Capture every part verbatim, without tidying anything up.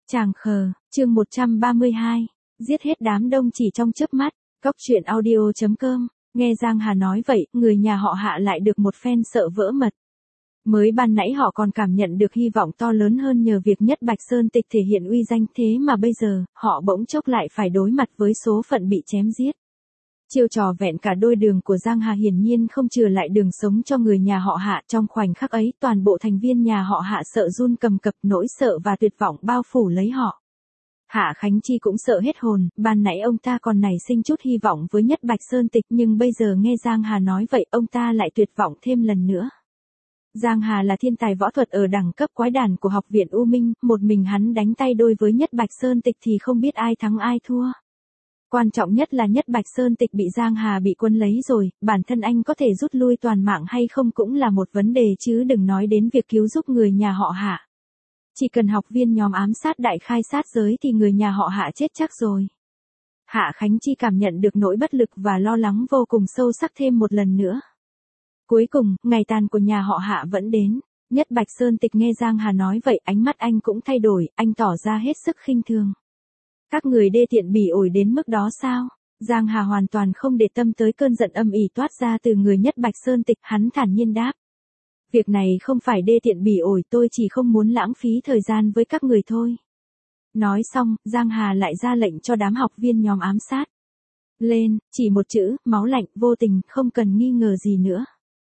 Chàng khờ, chương một trăm ba mươi hai, giết hết đám đông chỉ trong chớp mắt, góc truyện audio chấm com, nghe Giang Hà nói vậy, người nhà họ Hạ lại được một phen sợ vỡ mật. Mới ban nãy họ còn cảm nhận được hy vọng to lớn hơn nhờ việc Nhất Bạch Sơn Tịch thể hiện uy danh, thế mà bây giờ, họ bỗng chốc lại phải đối mặt với số phận bị chém giết. Chiêu trò vẹn cả đôi đường của Giang Hà hiển nhiên không chừa lại đường sống cho người nhà họ Hạ. Trong khoảnh khắc ấy, toàn bộ thành viên nhà họ Hạ sợ run cầm cập, nỗi sợ và tuyệt vọng bao phủ lấy họ. Hạ Khánh Chi cũng sợ hết hồn, ban nãy ông ta còn nảy sinh chút hy vọng với Nhất Bạch Sơn Tịch, nhưng bây giờ nghe Giang Hà nói vậy, ông ta lại tuyệt vọng thêm lần nữa. Giang Hà là thiên tài võ thuật ở đẳng cấp quái đản của học viện U Minh, một mình hắn đánh tay đôi với Nhất Bạch Sơn Tịch thì không biết ai thắng ai thua. Quan trọng nhất là Nhất Bạch Sơn Tịch bị Giang Hà bị quân lấy rồi, bản thân anh có thể rút lui toàn mạng hay không cũng là một vấn đề chứ đừng nói đến việc cứu giúp người nhà họ Hạ. Chỉ cần học viên nhóm ám sát đại khai sát giới thì người nhà họ Hạ chết chắc rồi. Hạ Khánh Chi cảm nhận được nỗi bất lực và lo lắng vô cùng sâu sắc thêm một lần nữa. Cuối cùng, ngày tàn của nhà họ Hạ vẫn đến. Nhất Bạch Sơn Tịch nghe Giang Hà nói vậy, ánh mắt anh cũng thay đổi, anh tỏ ra hết sức khinh thường. Các người đê tiện bỉ ổi đến mức đó sao? Giang Hà hoàn toàn không để tâm tới cơn giận âm ỉ toát ra từ người Nhất Bạch Sơn Tịch, hắn thản nhiên đáp. Việc này không phải đê tiện bỉ ổi, tôi chỉ không muốn lãng phí thời gian với các người thôi. Nói xong, Giang Hà lại ra lệnh cho đám học viên nhóm ám sát. Lên, chỉ một chữ, máu lạnh, vô tình, không cần nghi ngờ gì nữa.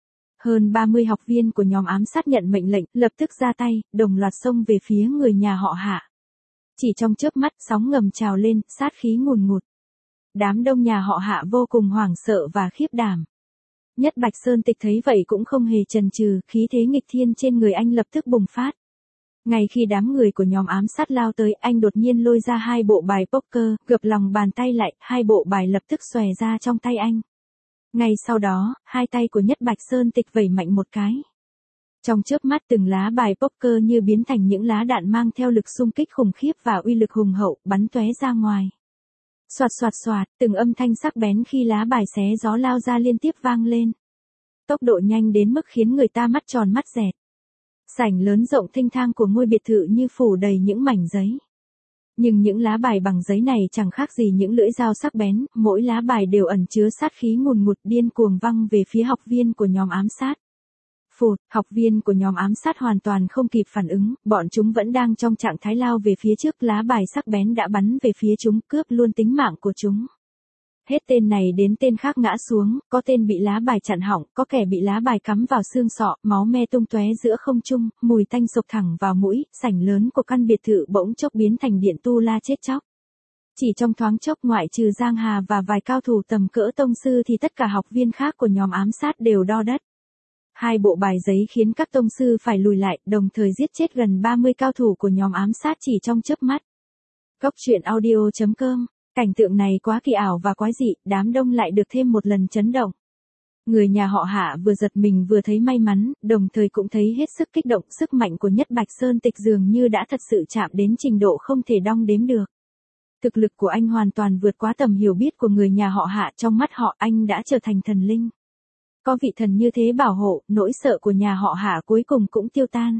Hơn ba mươi học viên của nhóm ám sát nhận mệnh lệnh, lập tức ra tay, đồng loạt xông về phía người nhà họ Hạ. Chỉ trong chớp mắt, sóng ngầm trào lên, sát khí ngùn ngụt. Đám đông nhà họ Hạ vô cùng hoảng sợ và khiếp đảm. Nhất Bạch Sơn Tịch thấy vậy cũng không hề chần chừ, khí thế nghịch thiên trên người anh lập tức bùng phát. Ngay khi đám người của nhóm ám sát lao tới, anh đột nhiên lôi ra hai bộ bài poker, gập lòng bàn tay lại, hai bộ bài lập tức xòe ra trong tay anh. Ngay sau đó, hai tay của Nhất Bạch Sơn Tịch vẩy mạnh một cái. Trong chớp mắt từng lá bài poker như biến thành những lá đạn mang theo lực xung kích khủng khiếp và uy lực hùng hậu, bắn tóe ra ngoài. Soạt soạt soạt, từng âm thanh sắc bén khi lá bài xé gió lao ra liên tiếp vang lên. Tốc độ nhanh đến mức khiến người ta mắt tròn mắt dẹt. Sảnh lớn rộng thênh thang của ngôi biệt thự như phủ đầy những mảnh giấy. Nhưng những lá bài bằng giấy này chẳng khác gì những lưỡi dao sắc bén, mỗi lá bài đều ẩn chứa sát khí ngùn ngụt điên cuồng văng về phía học viên của nhóm ám sát. Phụt, học viên của nhóm ám sát hoàn toàn không kịp phản ứng, bọn chúng vẫn đang trong trạng thái lao về phía trước, lá bài sắc bén đã bắn về phía chúng, cướp luôn tính mạng của chúng. Hết tên này đến tên khác ngã xuống, có tên bị lá bài chặn họng, có kẻ bị lá bài cắm vào xương sọ, máu me tung tóe giữa không trung, mùi tanh sộc thẳng vào mũi, sảnh lớn của căn biệt thự bỗng chốc biến thành điện tu la chết chóc. Chỉ trong thoáng chốc, ngoại trừ Giang Hà và vài cao thủ tầm cỡ tông sư thì tất cả học viên khác của nhóm ám sát đều đo đất. Hai bộ bài giấy khiến các tông sư phải lùi lại, đồng thời giết chết gần ba mươi cao thủ của nhóm ám sát chỉ trong chớp mắt. Góc truyện audio chấm com, cảnh tượng này quá kỳ ảo và quái dị, đám đông lại được thêm một lần chấn động. Người nhà họ Hạ vừa giật mình vừa thấy may mắn, đồng thời cũng thấy hết sức kích động, sức mạnh của Nhất Bạch Sơn Tịch dường như đã thật sự chạm đến trình độ không thể đong đếm được. Thực lực của anh hoàn toàn vượt quá tầm hiểu biết của người nhà họ Hạ, trong mắt họ anh đã trở thành thần linh. Có vị thần như thế bảo hộ, nỗi sợ của nhà họ Hạ cuối cùng cũng tiêu tan.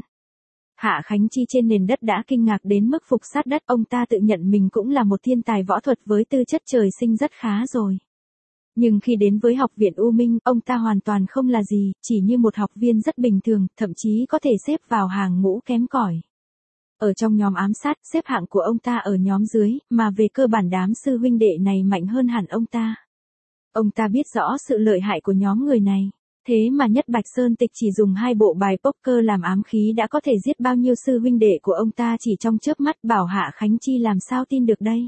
Hạ Khánh Chi trên nền đất đã kinh ngạc đến mức phục sát đất, ông ta tự nhận mình cũng là một thiên tài võ thuật với tư chất trời sinh rất khá rồi. Nhưng khi đến với học viện U Minh, ông ta hoàn toàn không là gì, chỉ như một học viên rất bình thường, thậm chí có thể xếp vào hàng ngũ kém cỏi. Ở trong nhóm ám sát, xếp hạng của ông ta ở nhóm dưới, mà về cơ bản đám sư huynh đệ này mạnh hơn hẳn ông ta. Ông ta biết rõ sự lợi hại của nhóm người này, thế mà Nhất Bạch Sơn Tịch chỉ dùng hai bộ bài poker làm ám khí đã có thể giết bao nhiêu sư huynh đệ của ông ta chỉ trong chớp mắt, bảo Hạ Khánh Chi làm sao tin được đây.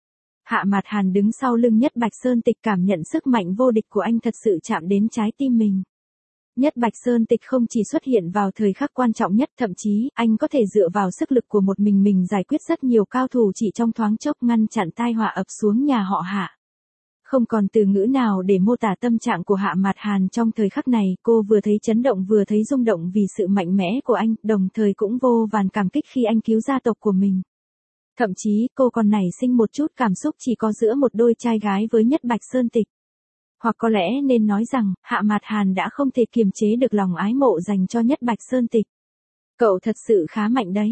Hạ Mạt Hàn đứng sau lưng Nhất Bạch Sơn Tịch cảm nhận sức mạnh vô địch của anh thật sự chạm đến trái tim mình. Nhất Bạch Sơn Tịch không chỉ xuất hiện vào thời khắc quan trọng nhất, thậm chí, anh có thể dựa vào sức lực của một mình mình giải quyết rất nhiều cao thủ chỉ trong thoáng chốc, ngăn chặn tai họa ập xuống nhà họ Hạ. Không còn từ ngữ nào để mô tả tâm trạng của Hạ Mạt Hàn trong thời khắc này, cô vừa thấy chấn động vừa thấy rung động vì sự mạnh mẽ của anh, đồng thời cũng vô vàn cảm kích khi anh cứu gia tộc của mình. Thậm chí, cô còn nảy sinh một chút cảm xúc chỉ có giữa một đôi trai gái với Nhất Bạch Sơn Tịch. Hoặc có lẽ nên nói rằng, Hạ Mạt Hàn đã không thể kiềm chế được lòng ái mộ dành cho Nhất Bạch Sơn Tịch. Cậu thật sự khá mạnh đấy.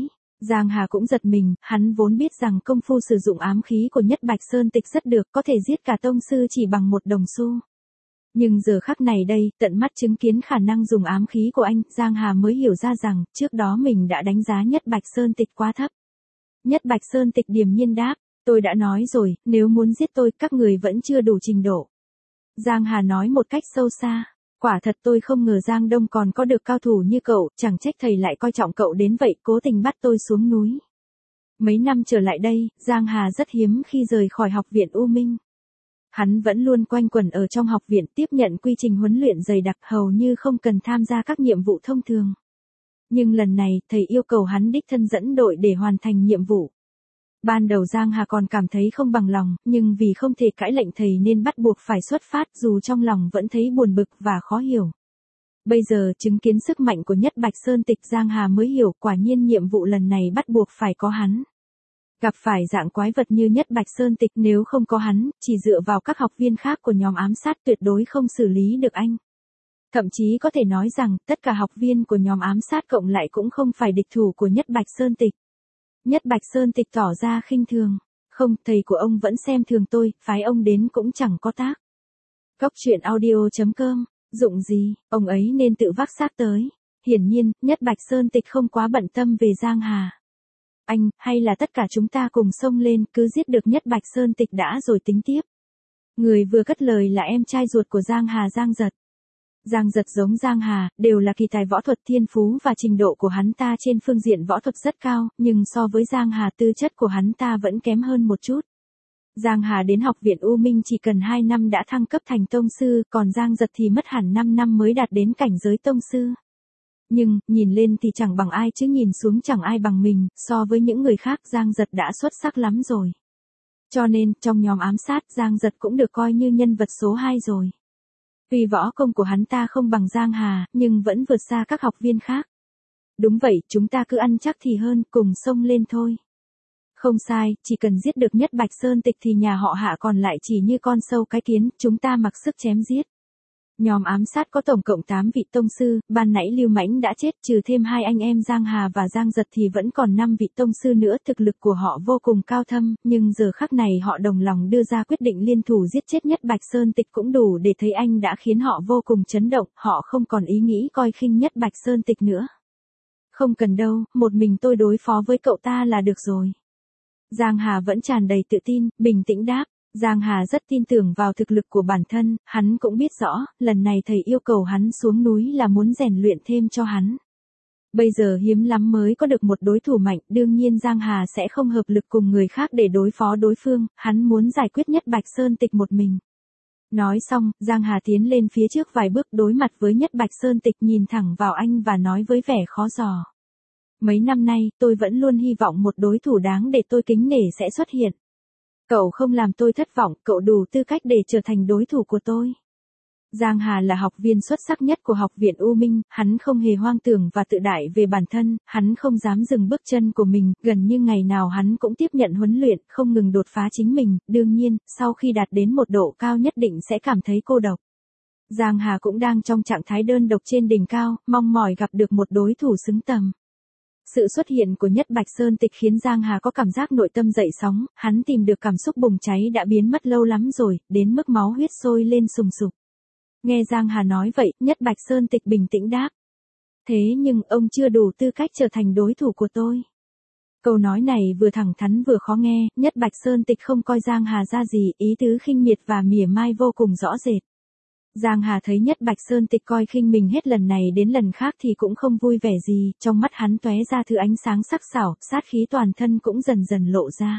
Giang Hà cũng giật mình, hắn vốn biết rằng công phu sử dụng ám khí của Nhất Bạch Sơn Tịch rất được, có thể giết cả tông sư chỉ bằng một đồng xu. Nhưng giờ khắc này đây, tận mắt chứng kiến khả năng dùng ám khí của anh, Giang Hà mới hiểu ra rằng, trước đó mình đã đánh giá Nhất Bạch Sơn Tịch quá thấp. Nhất Bạch Sơn Tịch điềm nhiên đáp, tôi đã nói rồi, nếu muốn giết tôi, các người vẫn chưa đủ trình độ. Giang Hà nói một cách sâu xa, quả thật tôi không ngờ Giang Đông còn có được cao thủ như cậu, chẳng trách thầy lại coi trọng cậu đến vậy, cố tình bắt tôi xuống núi. Mấy năm trở lại đây, Giang Hà rất hiếm khi rời khỏi học viện U Minh. Hắn vẫn luôn quanh quẩn ở trong học viện, tiếp nhận quy trình huấn luyện dày đặc, hầu như không cần tham gia các nhiệm vụ thông thường. Nhưng lần này, thầy yêu cầu hắn đích thân dẫn đội để hoàn thành nhiệm vụ. Ban đầu Giang Hà còn cảm thấy không bằng lòng, nhưng vì không thể cãi lệnh thầy nên bắt buộc phải xuất phát, dù trong lòng vẫn thấy buồn bực và khó hiểu. Bây giờ chứng kiến sức mạnh của Nhất Bạch Sơn Tịch, Giang Hà mới hiểu quả nhiên nhiệm vụ lần này bắt buộc phải có hắn. Gặp phải dạng quái vật như Nhất Bạch Sơn Tịch, nếu không có hắn, chỉ dựa vào các học viên khác của nhóm ám sát tuyệt đối không xử lý được anh. Thậm chí có thể nói rằng, tất cả học viên của nhóm ám sát cộng lại cũng không phải địch thủ của Nhất Bạch Sơn Tịch. Nhất Bạch Sơn Tịch tỏ ra khinh thường. Không, thầy của ông vẫn xem thường tôi, phái ông đến cũng chẳng có tác. Cóc truyện audio chấm com, dụng gì, ông ấy nên tự vác xác tới. Hiển nhiên, Nhất Bạch Sơn Tịch không quá bận tâm về Giang Hà. Anh, hay là tất cả chúng ta cùng xông lên, cứ giết được Nhất Bạch Sơn Tịch đã rồi tính tiếp. Người vừa cất lời là em trai ruột của Giang Hà, Giang Giật. Giang Giật giống Giang Hà, đều là kỳ tài võ thuật, thiên phú và trình độ của hắn ta trên phương diện võ thuật rất cao, nhưng so với Giang Hà tư chất của hắn ta vẫn kém hơn một chút. Giang Hà đến học viện U Minh chỉ cần hai năm đã thăng cấp thành tông sư, còn Giang Giật thì mất hẳn năm năm mới đạt đến cảnh giới tông sư. Nhưng, nhìn lên thì chẳng bằng ai chứ nhìn xuống chẳng ai bằng mình, so với những người khác Giang Giật đã xuất sắc lắm rồi. Cho nên, trong nhóm ám sát, Giang Giật cũng được coi như nhân vật số hai rồi. Tuy võ công của hắn ta không bằng Giang Hà, nhưng vẫn vượt xa các học viên khác. Đúng vậy, chúng ta cứ ăn chắc thì hơn, cùng xông lên thôi. Không sai, chỉ cần giết được Nhất Bạch Sơn Tịch thì nhà họ Hạ còn lại chỉ như con sâu cái kiến, chúng ta mặc sức chém giết. Nhóm ám sát có tổng cộng tám vị tông sư, ban nãy Lưu Mãnh đã chết, trừ thêm hai anh em Giang Hà và Giang Giật thì vẫn còn năm vị tông sư nữa, thực lực của họ vô cùng cao thâm, nhưng giờ khắc này họ đồng lòng đưa ra quyết định liên thủ giết chết Nhất Bạch Sơn Tịch cũng đủ để thấy anh đã khiến họ vô cùng chấn động, họ không còn ý nghĩ coi khinh Nhất Bạch Sơn Tịch nữa. Không cần đâu, một mình tôi đối phó với cậu ta là được rồi. Giang Hà vẫn tràn đầy tự tin, bình tĩnh đáp. Giang Hà rất tin tưởng vào thực lực của bản thân, hắn cũng biết rõ, lần này thầy yêu cầu hắn xuống núi là muốn rèn luyện thêm cho hắn. Bây giờ hiếm lắm mới có được một đối thủ mạnh, đương nhiên Giang Hà sẽ không hợp lực cùng người khác để đối phó đối phương, hắn muốn giải quyết Nhất Bạch Sơn Tịch một mình. Nói xong, Giang Hà tiến lên phía trước vài bước đối mặt với Nhất Bạch Sơn Tịch, nhìn thẳng vào anh và nói với vẻ khó dò. Mấy năm nay, tôi vẫn luôn hy vọng một đối thủ đáng để tôi kính nể sẽ xuất hiện. Cậu không làm tôi thất vọng, cậu đủ tư cách để trở thành đối thủ của tôi. Giang Hà là học viên xuất sắc nhất của học viện U Minh, hắn không hề hoang tưởng và tự đại về bản thân, hắn không dám dừng bước chân của mình, gần như ngày nào hắn cũng tiếp nhận huấn luyện, không ngừng đột phá chính mình, đương nhiên, sau khi đạt đến một độ cao nhất định sẽ cảm thấy cô độc. Giang Hà cũng đang trong trạng thái đơn độc trên đỉnh cao, mong mỏi gặp được một đối thủ xứng tầm. Sự xuất hiện của Nhất Bạch Sơn Tịch khiến Giang Hà có cảm giác nội tâm dậy sóng, hắn tìm được cảm xúc bùng cháy đã biến mất lâu lắm rồi, đến mức máu huyết sôi lên sùng sục. Nghe Giang Hà nói vậy, Nhất Bạch Sơn Tịch bình tĩnh đáp. Thế nhưng ông chưa đủ tư cách trở thành đối thủ của tôi. Câu nói này vừa thẳng thắn vừa khó nghe, Nhất Bạch Sơn Tịch không coi Giang Hà ra gì, ý tứ khinh miệt và mỉa mai vô cùng rõ rệt. Giang Hà thấy Nhất Bạch Sơn Tịch coi khinh mình hết lần này đến lần khác thì cũng không vui vẻ gì, trong mắt hắn tóe ra thứ ánh sáng sắc sảo, sát khí toàn thân cũng dần dần lộ ra.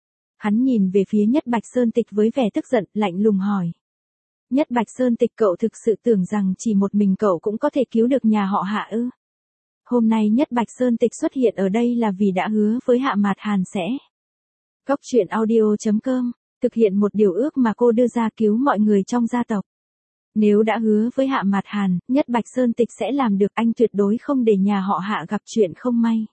Hắn nhìn về phía Nhất Bạch Sơn Tịch với vẻ tức giận, lạnh lùng hỏi. Nhất Bạch Sơn Tịch, cậu thực sự tưởng rằng chỉ một mình cậu cũng có thể cứu được nhà họ Hạ ư? Hôm nay Nhất Bạch Sơn Tịch xuất hiện ở đây là vì đã hứa với Hạ Mạt Hàn sẽ. Cóc truyện audio chấm com, thực hiện một điều ước mà cô đưa ra, cứu mọi người trong gia tộc. Nếu đã hứa với Hạ Mạt Hàn, Nhất Bạch Sơn Tịch sẽ làm được, anh tuyệt đối không để nhà họ Hạ gặp chuyện không may.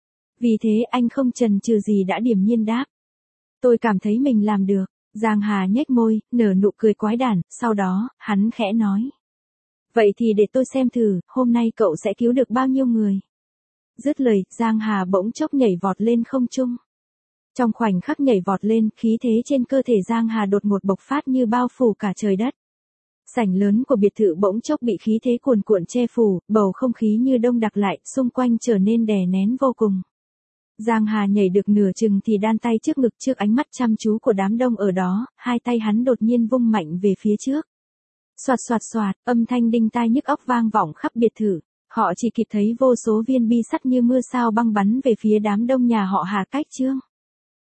Vì thế anh không chần chừ gì đã điềm nhiên đáp. Tôi cảm thấy mình làm được. Giang Hà nhếch môi, nở nụ cười quái đản, sau đó, hắn khẽ nói. Vậy thì để tôi xem thử, hôm nay cậu sẽ cứu được bao nhiêu người. Dứt lời, Giang Hà bỗng chốc nhảy vọt lên không trung. Trong khoảnh khắc nhảy vọt lên, khí thế trên cơ thể Giang Hà đột ngột bộc phát như bao phủ cả trời đất. Sảnh lớn của biệt thự bỗng chốc bị khí thế cuồn cuộn che phủ, bầu không khí như đông đặc lại, xung quanh trở nên đè nén vô cùng. Giang Hà nhảy được nửa chừng thì đan tay trước ngực trước ánh mắt chăm chú của đám đông ở đó, hai tay hắn đột nhiên vung mạnh về phía trước. Soạt soạt soạt, âm thanh đinh tai nhức óc vang vọng khắp biệt thự. Họ chỉ kịp thấy vô số viên bi sắt như mưa sao băng bắn về phía đám đông nhà họ Hà cách Trương.